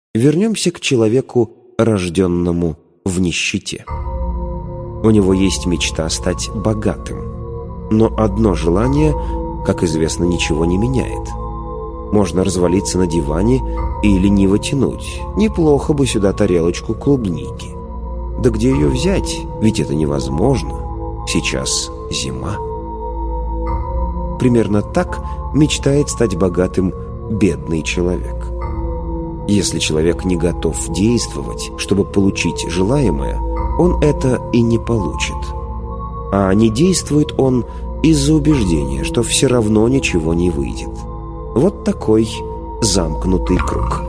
Вернемся к человеку, рожденному в нищете. У него есть мечта стать богатым. Но одно желание, как известно, ничего не меняет. Можно развалиться на диване и лениво тянуть. Неплохо бы сюда тарелочку клубники. Да где ее взять? Ведь это невозможно. Сейчас зима. Примерно так мечтает стать богатым бедный человек. Если человек не готов действовать, чтобы получить желаемое, он это и не получит. А не действует он из-за убеждения, что все равно ничего не выйдет. Вот такой замкнутый круг.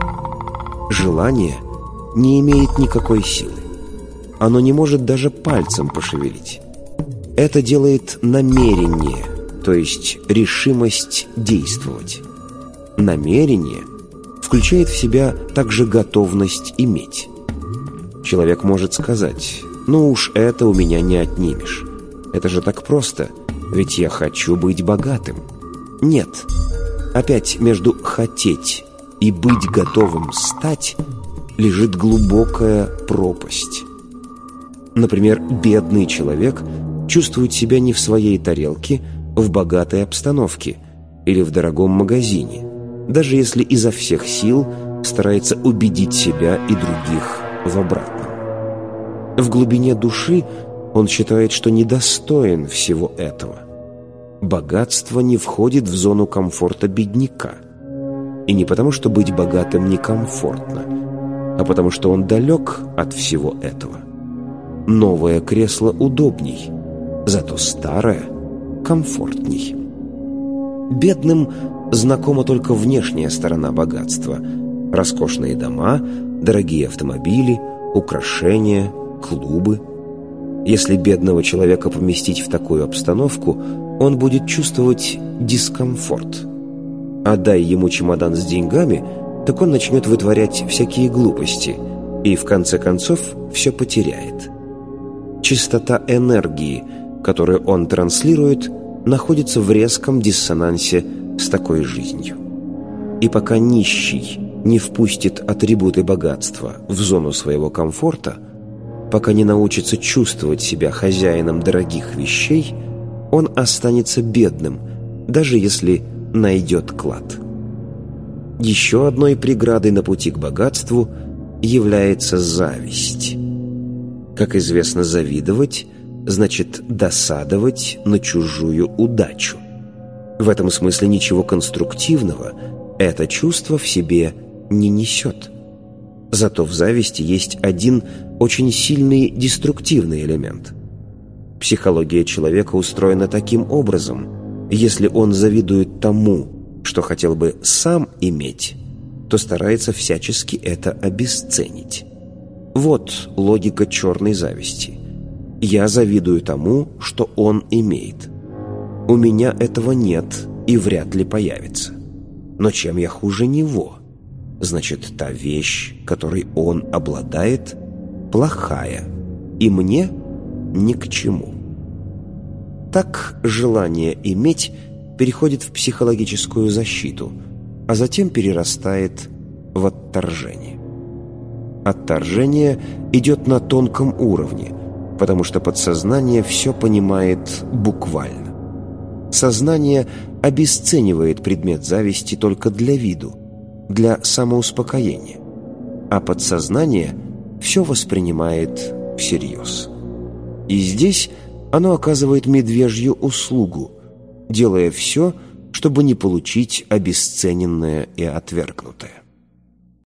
Желание не имеет никакой силы. Оно не может даже пальцем пошевелить. Это делает намерение, то есть решимость действовать. Намерение включает в себя также готовность иметь. Человек может сказать: «Ну уж это у меня не отнимешь. Это же так просто, ведь я хочу быть богатым». Нет. Опять между «хотеть» и «быть готовым стать» лежит глубокая пропасть. Например, бедный человек чувствует себя не в своей тарелке, в богатой обстановке или в дорогом магазине, даже если изо всех сил старается убедить себя и других в обратном. В глубине души он считает, что недостоин всего этого. Богатство не входит в зону комфорта бедняка. И не потому, что быть богатым некомфортно, а потому, что он далек от всего этого. Новое кресло удобней, зато старое комфортней. Бедным знакома только внешняя сторона богатства: роскошные дома, дорогие автомобили, украшения, клубы. Если бедного человека поместить в такую обстановку, он будет чувствовать дискомфорт. А дай ему чемодан с деньгами, так он начнет вытворять всякие глупости и в конце концов все потеряет. Частота энергии, которую он транслирует, находится в резком диссонансе с такой жизнью. И пока нищий не впустит атрибуты богатства в зону своего комфорта, пока не научится чувствовать себя хозяином дорогих вещей, он останется бедным, даже если найдет клад. Еще одной преградой на пути к богатству является зависть. Как известно, завидовать значит досадовать на чужую удачу. В этом смысле ничего конструктивного это чувство в себе не несет. Зато в зависти есть один очень сильный деструктивный элемент. Психология человека устроена таким образом: если он завидует тому, что хотел бы сам иметь, то старается всячески это обесценить. Вот логика черной зависти. Я завидую тому, что он имеет. У меня этого нет и вряд ли появится. Но чем я хуже него? Значит, та вещь, которой он обладает, плохая, и мне ни к чему. Так желание иметь переходит в психологическую защиту, а затем перерастает в отторжение. Отторжение идет на тонком уровне, потому что подсознание все понимает буквально. Сознание обесценивает предмет зависти только для виду, для самоуспокоения, а подсознание все воспринимает всерьез. И здесь оно оказывает медвежью услугу, делая все, чтобы не получить обесцененное и отвергнутое.